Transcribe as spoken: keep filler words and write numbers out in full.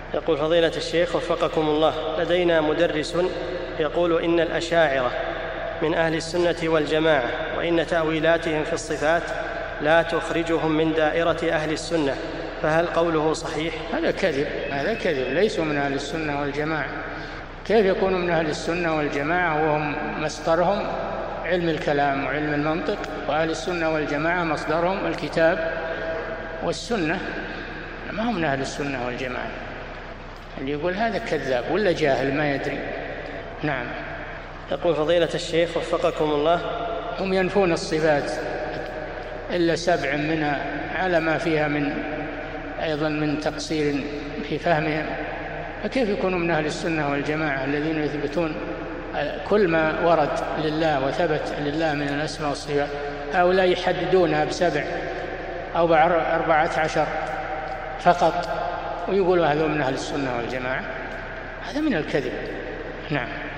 يقول فضيلة الشيخ وفقكم الله، لدينا مدرس يقول إن الأشاعرة من أهل السنة والجماعة، وإن تأويلاتهم في الصفات لا تخرجهم من دائرة أهل السنة، فهل قوله صحيح؟ هذا كذب، هذا كذب، ليسوا من أهل السنة والجماعة. كيف يكونوا من أهل السنة والجماعة وهم مصدرهم علم الكلام وعلم المنطق، وأهل السنة والجماعة مصدرهم الكتاب والسنة؟ ما هم من أهل السنة والجماعة. اللي يقول هذا كذاب ولا جاهل ما يدري. نعم. يقول فضيلة الشيخ وفقكم الله، هم ينفون الصفات إلا سبع منها على ما فيها من أيضا من تقصير في فهمهم، فكيف يكونوا من أهل السنة والجماعة الذين يثبتون كل ما ورد لله وثبت لله من الأسماء والصفات؟ هؤلاء يحددونها بسبع أو بأربعة عشر فقط ويقولوا هذول من أهل السنة والجماعة. هذا من الكذب. نعم.